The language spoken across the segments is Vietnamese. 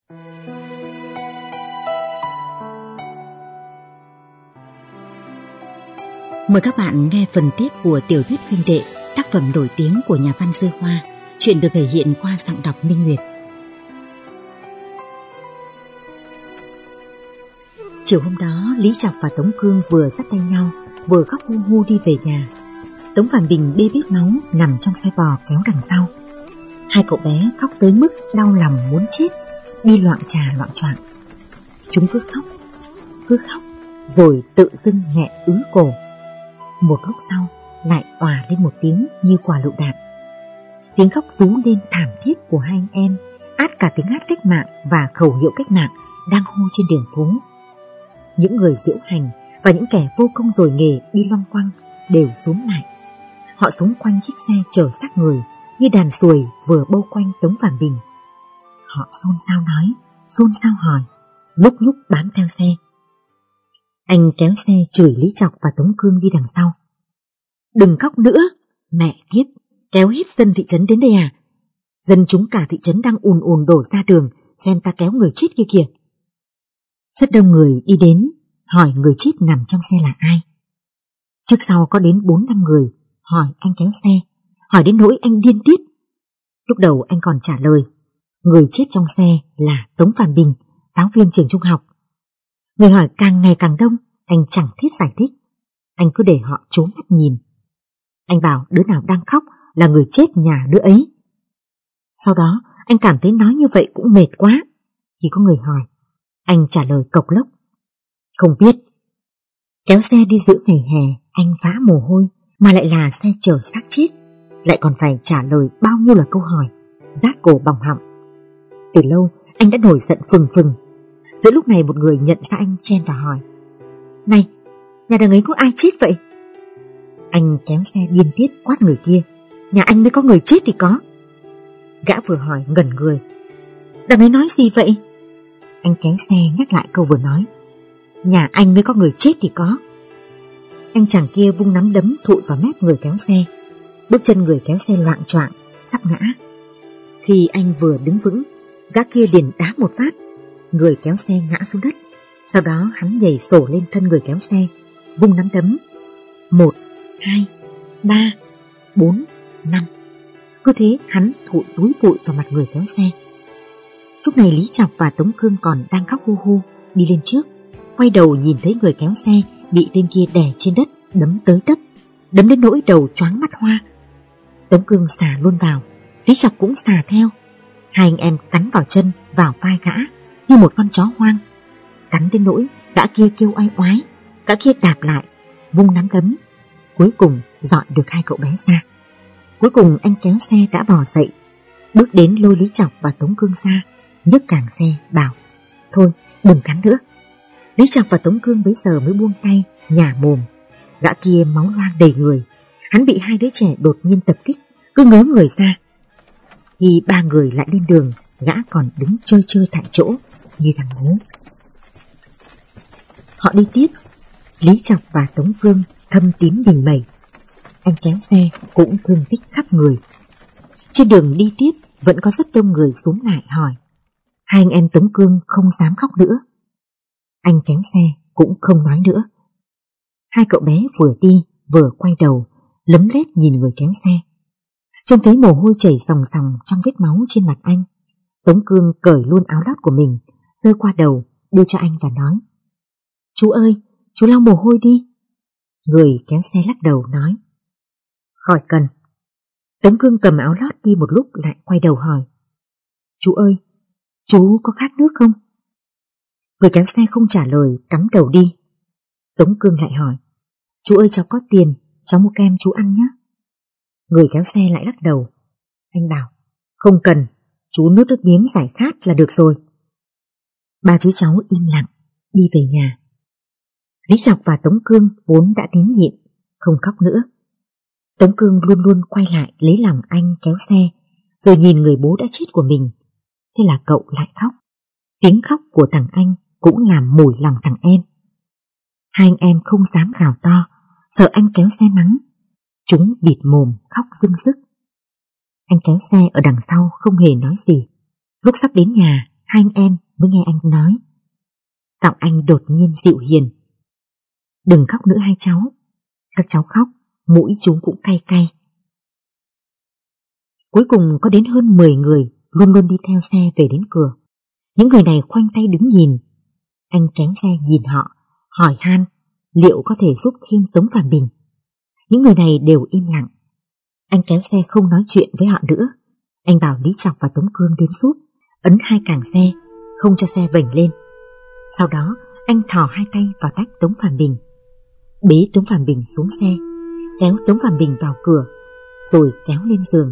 Mời các bạn nghe phần tiếp của tiểu thuyết huynh đệ, tác phẩm nổi tiếng của nhà văn Dư Hoa, chuyện được thể hiện qua giọng đọc Minh Nguyệt. Chiều hôm đó, Lý Chọc và Tống Cương vừa dắt tay nhau, vừa khóc hu hu đi về nhà. Tống Phản Bình bê bết máu nằm trong xe bò kéo đằng sau. Hai cậu bé khóc tới mức đau lòng muốn chết, đi loạng trà loạng choạng. Chúng cứ khóc, rồi tự dưng nghẹn ứ cổ. Một lúc sau lại òa lên một tiếng như quả lựu đạn. Tiếng khóc rú lên thảm thiết của hai anh em át cả tiếng hát cách mạng và khẩu hiệu cách mạng đang hô trên đường phố. Những người diễu hành và những kẻ vô công rồi nghề đi loanh quanh đều xúm lại. Họ xúm quanh chiếc xe chở xác người như đàn ruồi vừa bâu quanh Tống Phản Bình. Họ xôn xao nói, xôn xao hỏi, lúc nhúc bám theo xe. Anh kéo xe chửi Lý Chọc và Tống Cương đi đằng sau. Đừng khóc nữa, mẹ kiếp, kéo hết dân thị trấn đến đây à? Dân chúng cả thị trấn đang ùn ùn đổ ra đường xem ta kéo người chết kia kìa. Rất đông người đi đến hỏi người chết nằm trong xe là ai. Trước sau có đến 4-5 người hỏi anh kéo xe, hỏi đến nỗi anh điên tiết. Lúc đầu anh còn trả lời người chết trong xe là Tống Phản Bình, giáo viên trường trung học. Người hỏi càng ngày càng đông, anh chẳng thiết giải thích. Anh cứ để họ trố mắt nhìn. Anh bảo đứa nào đang khóc là người chết nhà đứa ấy. Sau đó anh cảm thấy nói như vậy cũng mệt quá. Khi có người hỏi, anh trả lời cộc lốc, không biết. Kéo xe đi giữa ngày hè, anh vã mồ hôi mà lại là xe chở xác chết, lại còn phải trả lời bao nhiêu là câu hỏi, rát cổ bỏng họng. Từ lâu anh đã nổi giận phừng phừng. Giữa lúc này một người nhận ra anh chen vào hỏi, này, nhà đằng ấy có ai chết vậy? Anh kéo xe điên tiết quát người kia, nhà anh mới có người chết thì có. Gã vừa hỏi ngẩn người, đằng ấy nói gì vậy? Anh kéo xe nhắc lại câu vừa nói, nhà anh mới có người chết thì có. Anh chàng kia vung nắm đấm thụi vào mép người kéo xe. Bước chân người kéo xe loạng choạng sắp ngã. Khi anh vừa đứng vững, gã kia liền đá một phát, người kéo xe ngã xuống đất. Sau đó hắn nhảy sổ lên thân người kéo xe, vung nắm đấm. 1, 2, 3, 4, 5. Cứ thế hắn thụi túi bụi vào mặt người kéo xe. Lúc này Lý Chọc và Tống Cương còn đang khóc hu hu đi lên trước, quay đầu nhìn thấy người kéo xe bị tên kia đè trên đất, đấm tới tấp, đấm đến nỗi đầu choáng mắt hoa. Tống Cương xà luôn vào, Lý Chọc cũng xà theo. Hai anh em cắn vào chân, vào vai gã như một con chó hoang. Cắn đến nỗi gã kia kêu oai oái, gã kia đạp lại, vung nắm đấm. Cuối cùng dọn được hai cậu bé ra. Cuối cùng anh kéo xe đã bò dậy, bước đến lôi Lý Chọc và Tống Cương ra, nhấc càng xe bảo, thôi đừng cắn nữa. Lý Chọc và Tống Cương bấy giờ mới buông tay, nhả mồm. Gã kia máu loang đầy người, hắn bị hai đứa trẻ đột nhiên tập kích, cứ ngớ người ra. Khi ba người lại lên đường, gã còn đứng chơi chơi tại chỗ như thằng ngố. Họ đi tiếp, Lý Chọc và Tống Cương thâm tím đỉnh mẩy. Anh kéo xe cũng thương tích khắp người. Trên đường đi tiếp vẫn có rất đông người xúm lại hỏi. Hai anh em Tống Cương không dám khóc nữa. Anh kéo xe cũng không nói nữa. Hai cậu bé vừa đi vừa quay đầu lấm lét nhìn người kéo xe. Trông thấy mồ hôi chảy ròng ròng trong vết máu trên mặt anh, Tống Cương cởi luôn áo lót của mình, giơ qua đầu đưa cho anh và nói, chú ơi, chú lau mồ hôi đi. Người kéo xe lắc đầu nói, khỏi cần. Tống Cương cầm áo lót đi một lúc lại quay đầu hỏi, chú ơi, chú có khát nước không? Người kéo xe không trả lời, cắm đầu đi. Tống Cương lại hỏi, chú ơi, cháu có tiền, cháu mua kem chú ăn nhé. Người kéo xe lại lắc đầu. Anh bảo, không cần, chú nuốt nước miếng giải khát là được rồi. Ba chú cháu im lặng đi về nhà. Lý Chọc và Tống Cương vốn đã nín nhịn, không khóc nữa. Tống Cương luôn luôn quay lại lấy lòng anh kéo xe, rồi nhìn người bố đã chết của mình. Thế là cậu lại khóc. Tiếng khóc của thằng anh cũng làm mủi lòng thằng em. Hai anh em không dám gào to, sợ anh kéo xe mắng. Chúng bịt mồm khóc rưng rức. Anh kéo xe ở đằng sau không hề nói gì. Lúc sắp đến nhà, hai anh em mới nghe anh nói. Giọng anh đột nhiên dịu hiền. Đừng khóc nữa hai cháu. Các cháu khóc, mũi chúng cũng cay cay. Cuối cùng có đến hơn 10 người luôn luôn đi theo xe về đến cửa. Những người này khoanh tay đứng nhìn. Anh kéo xe nhìn họ, hỏi han liệu có thể giúp khiêng Tống Phản Bình. Những người này đều im lặng. Anh kéo xe không nói chuyện với họ nữa. Anh bảo Lý Chọc và Tống Cương đến giúp, ấn hai càng xe, không cho xe vểnh lên. Sau đó anh thò hai tay vào tách Tống Phản Bình, bế Tống Phản Bình xuống xe, kéo Tống Phản Bình vào cửa, rồi kéo lên giường.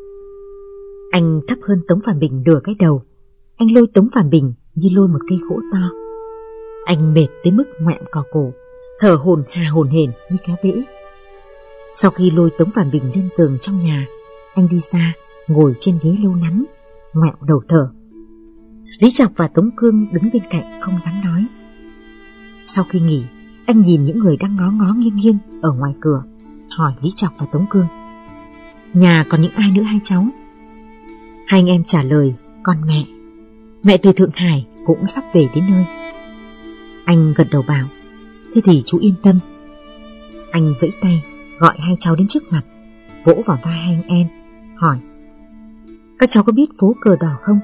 Anh thấp hơn Tống Phản Bình nửa cái đầu. Anh lôi Tống Phản Bình như lôi một cây gỗ to. Anh mệt tới mức ngoẹo cò cổ, thở hổn hển như kéo bể. Sau khi lôi Tống Phản Bình lên giường trong nhà, anh đi ra ngồi trên ghế lâu lắm, ngoẹo đầu thở. Lý Chọc và Tống Cương đứng bên cạnh không dám nói. Sau khi nghỉ, anh nhìn những người đang ngó ngó nghiêng nghiêng ở ngoài cửa, hỏi Lý Chọc và Tống Cương: nhà còn những ai nữa hai cháu? Hai anh em trả lời: con mẹ. Mẹ từ Thượng Hải cũng sắp về đến nơi. Anh gật đầu bảo: thế thì chú yên tâm. Anh vẫy tay gọi hai cháu đến trước mặt, vỗ vào vai hai anh em, hỏi: các cháu có biết phố Cờ Đỏ không?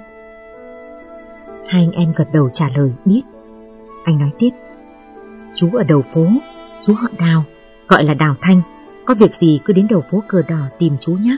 Hai anh em gật đầu trả lời biết. Anh nói tiếp: chú ở đầu phố, chú họ Đào, gọi là Đào Thanh, có việc gì cứ đến đầu phố Cờ Đỏ tìm chú nhé.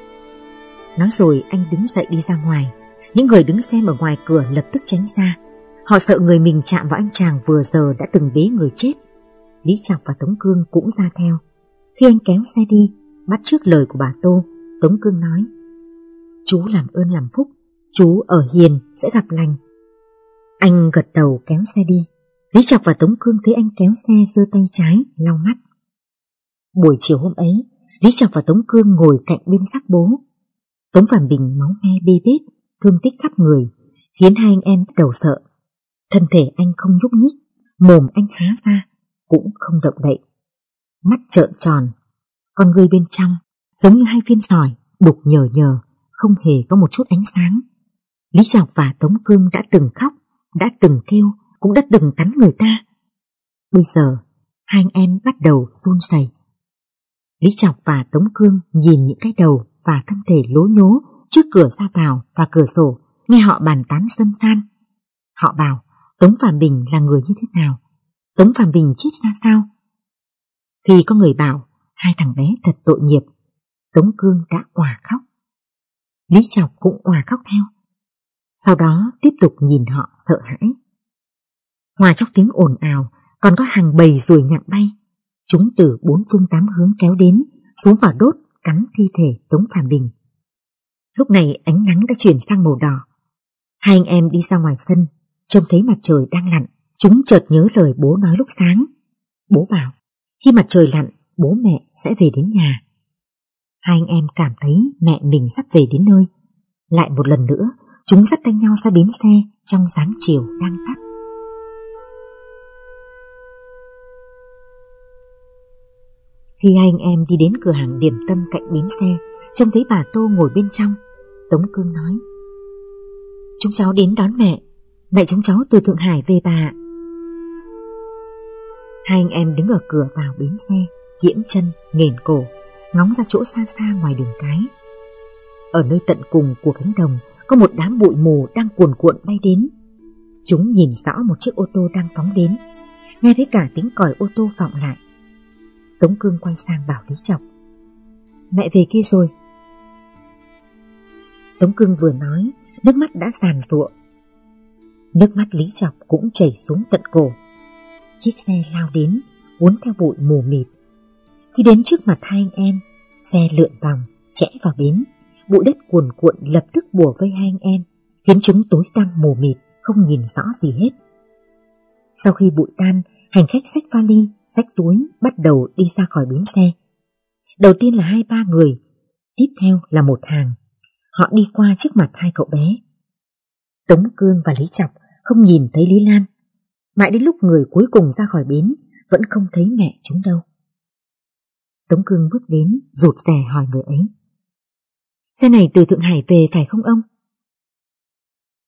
Nói rồi anh đứng dậy đi ra ngoài. Những người đứng xem ở ngoài cửa lập tức tránh ra. Họ sợ người mình chạm vào anh chàng vừa giờ đã từng bế người chết. Lý Chọc và Tống Cương cũng ra theo. Khi anh kéo xe đi, bắt chước lời của bà Tô, Tống Cương nói: chú làm ơn làm phúc, chú ở hiền sẽ gặp lành. Anh gật đầu kéo xe đi. Lý Chọc và Tống Cương thấy anh kéo xe giơ tay trái lau mắt. Buổi chiều hôm ấy, Lý Chọc và Tống Cương ngồi cạnh bên xác bố. Tống Phản Bình máu me bê bết, thương tích khắp người, khiến hai anh em bắt đầu sợ. Thân thể anh không nhúc nhích, mồm anh há ra cũng không động đậy. Mắt trợn tròn, con ngươi bên trong giống như hai viên sỏi đục nhờ nhờ, không hề có một chút ánh sáng. Lý Chọc và Tống Cương đã từng khóc, đã từng kêu, cũng đã từng cắn người ta. Bây giờ hai anh em bắt đầu run rẩy. Lý Chọc và Tống Cương nhìn những cái đầu và thân thể lố nhố trước cửa ra vào và cửa sổ, nghe họ bàn tán sâm san. Họ bảo Tống Phản Bình là người như thế nào, Tống Phản Bình chết ra sao. Khi có người bảo hai thằng bé thật tội nghiệp, Tống Cương đã òa khóc. Lý Chọc cũng òa khóc theo. Sau đó tiếp tục nhìn họ sợ hãi. Hòa trong tiếng ồn ào còn có hàng bầy ruồi nhặng bay. Chúng từ 4 phương 8 hướng kéo đến, xuống vào đốt, cắn thi thể Tống Phản Bình. Lúc này ánh nắng đã chuyển sang màu đỏ. Hai anh em đi ra ngoài sân, trông thấy mặt trời đang lặn. Chúng chợt nhớ lời bố nói lúc sáng. Bố bảo khi mặt trời lặn, bố mẹ sẽ về đến nhà. Hai anh em cảm thấy mẹ mình sắp về đến nơi. Lại một lần nữa, chúng dắt tay nhau ra bến xe trong dáng chiều đang tắt. Khi hai anh em đi đến cửa hàng điểm tâm cạnh bến xe, trông thấy bà Tô ngồi bên trong, Tống Cương nói: chúng cháu đến đón mẹ, mẹ chúng cháu từ Thượng Hải về bà ạ. Hai anh em đứng ở cửa vào bến xe, kiễng chân, nghển cổ, ngóng ra chỗ xa xa ngoài đường cái. Ở nơi tận cùng của cánh đồng có một đám bụi mù đang cuồn cuộn bay đến. Chúng nhìn rõ một chiếc ô tô đang phóng đến, nghe thấy cả tiếng còi ô tô vọng lại. Tống Cương quay sang bảo Lý Chọc: mẹ về kia rồi. Tống Cương vừa nói, nước mắt đã giàn giụa. Nước mắt Lý Chọc cũng chảy xuống tận cổ. Chiếc xe lao đến, uốn theo bụi mù mịt. Khi đến trước mặt hai anh em, xe lượn vòng, chẽ vào bến. Bụi đất cuồn cuộn lập tức bủa vây hai anh em, khiến chúng tối tăm mù mịt, không nhìn rõ gì hết. Sau khi bụi tan, hành khách xách vali, xách túi bắt đầu đi ra khỏi bến xe. Đầu tiên là 2-3 người, tiếp theo là một hàng. Họ đi qua trước mặt hai cậu bé. Tống Cương và Lý Chọc không nhìn thấy Lý Lan. Mãi đến lúc người cuối cùng ra khỏi bến, vẫn không thấy mẹ chúng đâu. Tống Cương bước đến, rụt rè hỏi người ấy: xe này từ Thượng Hải về phải không ông?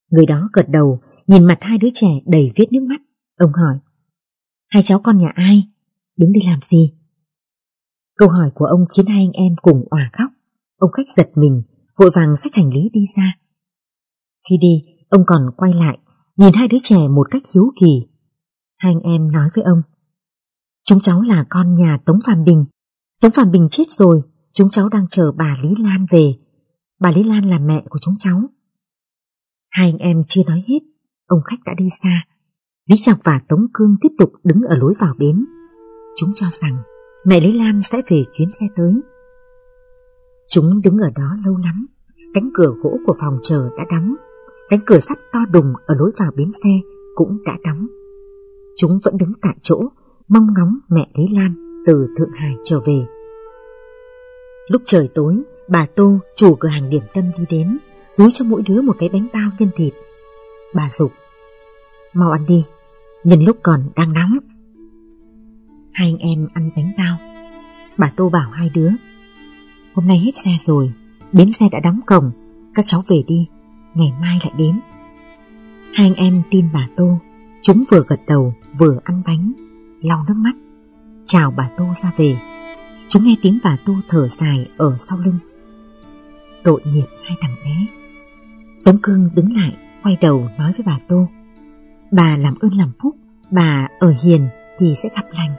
Người đó gật đầu, nhìn mặt hai đứa trẻ đầy viết nước mắt. Ông hỏi, hai cháu con nhà ai? Đứng đây làm gì? Câu hỏi của ông khiến hai anh em cùng òa khóc. Ông khách giật mình, vội vàng xách hành lý đi ra. Khi đi, ông còn quay lại, nhìn hai đứa trẻ một cách hiếu kỳ. Hai anh em nói với ông, chúng cháu là con nhà Tống Phạm Bình. Tống Phạm Bình chết rồi, chúng cháu đang chờ bà Lý Lan về. Bà Lý Lan là mẹ của chúng cháu. Hai anh em chưa nói hết, ông khách đã đi xa. Lý Trọng và Tống Cương tiếp tục đứng ở lối vào bến. Chúng cho rằng mẹ Lý Lan sẽ về chuyến xe tới. Chúng đứng ở đó lâu lắm. Cánh cửa gỗ của phòng chờ đã đóng. Cánh cửa sắt to đùng ở lối vào bến xe cũng đã đóng. Chúng vẫn đứng tại chỗ, mong ngóng mẹ Lý Lan từ Thượng Hải trở về. Lúc trời tối, bà Tô, chủ cửa hàng điểm tâm đi đến, dúi cho mỗi đứa một cái bánh bao nhân thịt. Bà giục, mau ăn đi, nhân lúc còn đang nóng. Hai anh em ăn bánh bao. Bà Tô bảo hai đứa, hôm nay hết xe rồi, bến xe đã đóng cổng, các cháu về đi, ngày mai lại đến. Hai anh em tin bà Tô. Chúng vừa gật đầu vừa ăn bánh, lau nước mắt, chào bà Tô ra về. Chúng nghe tiếng bà Tô thở dài ở sau lưng. Tội nghiệp hai thằng bé. Tống Cương đứng lại, quay đầu nói với bà Tô, bà làm ơn làm phúc, bà ở hiền thì sẽ gặp lành.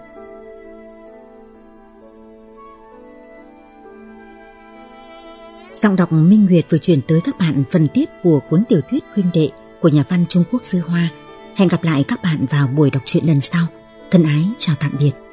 Giọng đọc Minh Nguyệt vừa chuyển tới các bạn phần tiếp của cuốn tiểu thuyết Huynh Đệ của nhà văn Trung Quốc Dư Hoa. Hẹn gặp lại các bạn vào buổi đọc truyện lần sau. Thân ái chào tạm biệt.